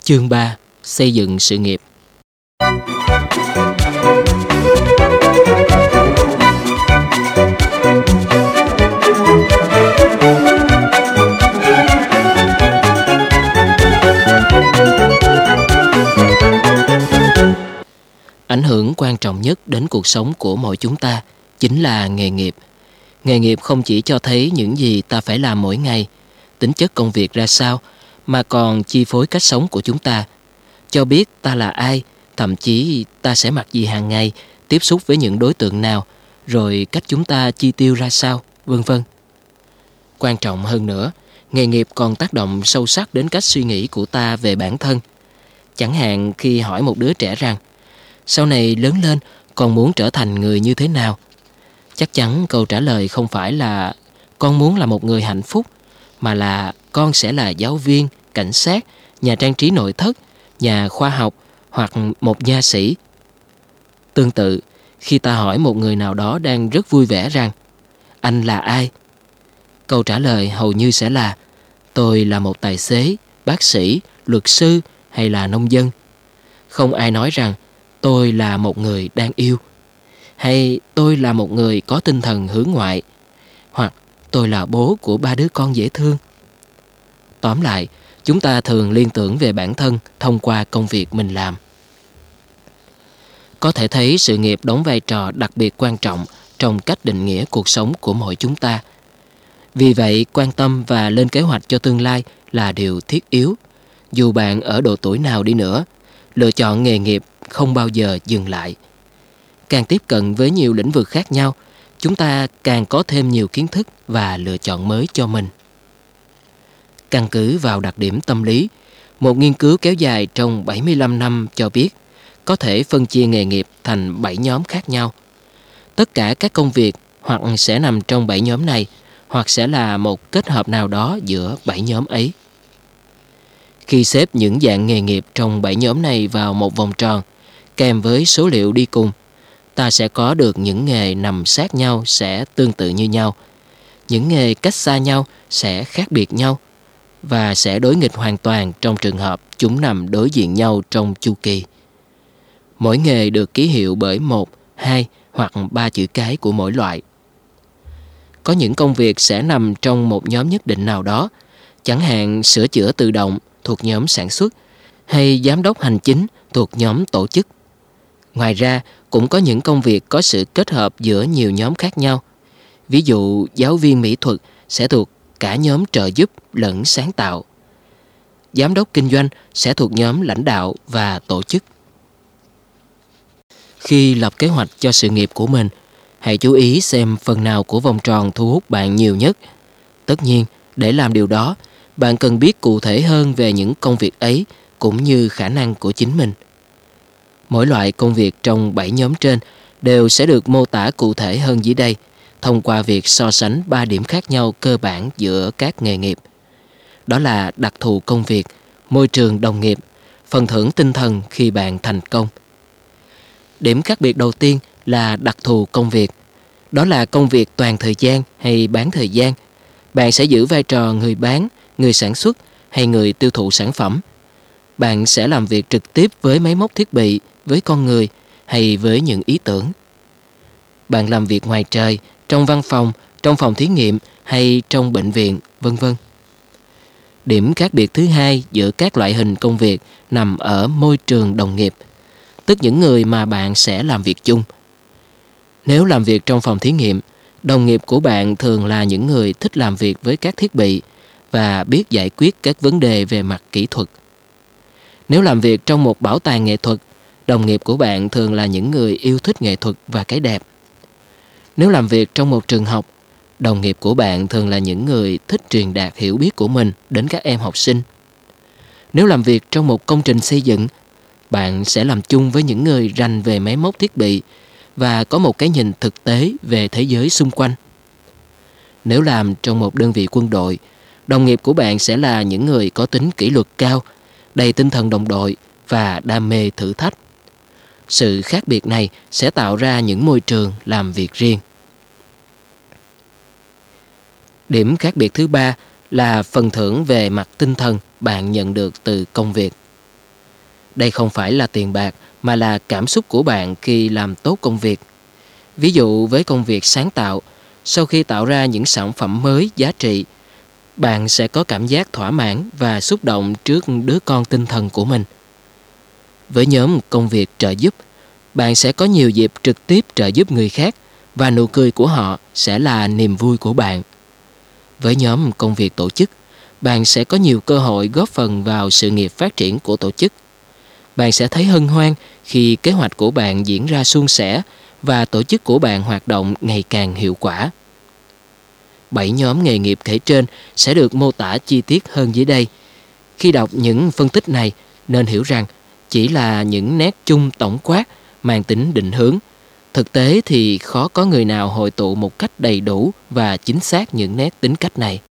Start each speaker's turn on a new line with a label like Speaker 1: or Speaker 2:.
Speaker 1: Chương 3. Xây dựng sự nghiệp. Ảnh hưởng quan trọng nhất đến cuộc sống của mỗi chúng ta chính là nghề nghiệp. Nghề nghiệp không chỉ cho thấy những gì ta phải làm mỗi ngày, tính chất công việc ra sao, mà còn chi phối cách sống của chúng ta, cho biết ta là ai, thậm chí ta sẽ mặc gì hàng ngày, tiếp xúc với những đối tượng nào, rồi cách chúng ta chi tiêu ra sao, vân vân. Quan trọng hơn nữa, nghề nghiệp còn tác động sâu sắc đến cách suy nghĩ của ta về bản thân. Chẳng hạn khi hỏi một đứa trẻ rằng, sau này lớn lên con muốn trở thành người như thế nào? Chắc chắn câu trả lời không phải là con muốn là một người hạnh phúc, mà là con sẽ là giáo viên, cảnh sát, nhà trang trí nội thất, nhà khoa học hoặc một nha sĩ. Tương tự, khi ta hỏi một người nào đó đang rất vui vẻ rằng anh là ai? Câu trả lời hầu như sẽ là tôi là một tài xế, bác sĩ, luật sư hay là nông dân. Không ai nói rằng tôi là một người đang yêu, hay tôi là một người có tinh thần hướng ngoại, hoặc tôi là bố của 3 đứa con dễ thương. Tóm lại, chúng ta thường liên tưởng về bản thân thông qua công việc mình làm. Có thể thấy sự nghiệp đóng vai trò đặc biệt quan trọng trong cách định nghĩa cuộc sống của mỗi chúng ta. Vì vậy, quan tâm và lên kế hoạch cho tương lai là điều thiết yếu. Dù bạn ở độ tuổi nào đi nữa, lựa chọn nghề nghiệp không bao giờ dừng lại. Càng tiếp cận với nhiều lĩnh vực khác nhau, chúng ta càng có thêm nhiều kiến thức và lựa chọn mới cho mình. Căn cứ vào đặc điểm tâm lý, một nghiên cứu kéo dài trong 75 năm cho biết có thể phân chia nghề nghiệp thành 7 nhóm khác nhau. Tất cả các công việc hoặc sẽ nằm trong 7 nhóm này, hoặc sẽ là một kết hợp nào đó giữa 7 nhóm ấy. Khi xếp những dạng nghề nghiệp trong 7 nhóm này vào một vòng tròn, kèm với số liệu đi cùng, ta sẽ có được những nghề nằm sát nhau sẽ tương tự như nhau, những nghề cách xa nhau sẽ khác biệt nhau, và sẽ đối nghịch hoàn toàn trong trường hợp chúng nằm đối diện nhau trong chu kỳ. Mỗi nghề được ký hiệu bởi 1, 2 hoặc 3 chữ cái của mỗi loại. Có những công việc sẽ nằm trong một nhóm nhất định nào đó, chẳng hạn sửa chữa tự động thuộc nhóm sản xuất, hay giám đốc hành chính thuộc nhóm tổ chức. Ngoài ra, cũng có những công việc có sự kết hợp giữa nhiều nhóm khác nhau. Ví dụ, giáo viên mỹ thuật sẽ thuộc cả nhóm trợ giúp lẫn sáng tạo. Giám đốc kinh doanh sẽ thuộc nhóm lãnh đạo và tổ chức. Khi lập kế hoạch cho sự nghiệp của mình, hãy chú ý xem phần nào của vòng tròn thu hút bạn nhiều nhất. Tất nhiên, để làm điều đó, bạn cần biết cụ thể hơn về những công việc ấy cũng như khả năng của chính mình. Mỗi loại công việc trong 7 nhóm trên đều sẽ được mô tả cụ thể hơn dưới đây thông qua việc so sánh 3 điểm khác nhau cơ bản giữa các nghề nghiệp. Đó là đặc thù công việc, môi trường đồng nghiệp, phần thưởng tinh thần khi bạn thành công. Điểm khác biệt đầu tiên là đặc thù công việc. Đó là công việc toàn thời gian hay bán thời gian. Bạn sẽ giữ vai trò người bán, người sản xuất hay người tiêu thụ sản phẩm. Bạn sẽ làm việc trực tiếp với máy móc thiết bị, với con người hay với những ý tưởng. Bạn làm việc ngoài trời, trong văn phòng, trong phòng thí nghiệm hay trong bệnh viện, vân vân. Điểm khác biệt thứ hai giữa các loại hình công việc nằm ở môi trường đồng nghiệp, tức những người mà bạn sẽ làm việc chung. Nếu làm việc trong phòng thí nghiệm, đồng nghiệp của bạn thường là những người thích làm việc với các thiết bị và biết giải quyết các vấn đề về mặt kỹ thuật. Nếu làm việc trong một bảo tàng nghệ thuật, đồng nghiệp của bạn thường là những người yêu thích nghệ thuật và cái đẹp. Nếu làm việc trong một trường học, đồng nghiệp của bạn thường là những người thích truyền đạt hiểu biết của mình đến các em học sinh. Nếu làm việc trong một công trình xây dựng, bạn sẽ làm chung với những người rành về máy móc thiết bị và có một cái nhìn thực tế về thế giới xung quanh. Nếu làm trong một đơn vị quân đội, đồng nghiệp của bạn sẽ là những người có tính kỷ luật cao, đầy tinh thần đồng đội và đam mê thử thách. Sự khác biệt này sẽ tạo ra những môi trường làm việc riêng. Điểm khác biệt thứ ba là phần thưởng về mặt tinh thần bạn nhận được từ công việc. Đây không phải là tiền bạc mà là cảm xúc của bạn khi làm tốt công việc. Ví dụ với công việc sáng tạo, sau khi tạo ra những sản phẩm mới giá trị, bạn sẽ có cảm giác thỏa mãn và xúc động trước đứa con tinh thần của mình. Với nhóm công việc trợ giúp, bạn sẽ có nhiều dịp trực tiếp trợ giúp người khác và nụ cười của họ sẽ là niềm vui của bạn. Với nhóm công việc tổ chức, bạn sẽ có nhiều cơ hội góp phần vào sự nghiệp phát triển của tổ chức. Bạn sẽ thấy hân hoan khi kế hoạch của bạn diễn ra suôn sẻ và tổ chức của bạn hoạt động ngày càng hiệu quả. 7 nhóm nghề nghiệp kể trên sẽ được mô tả chi tiết hơn dưới đây. Khi đọc những phân tích này, nên hiểu rằng chỉ là những nét chung tổng quát mang tính định hướng. Thực tế thì khó có người nào hội tụ một cách đầy đủ và chính xác những nét tính cách này.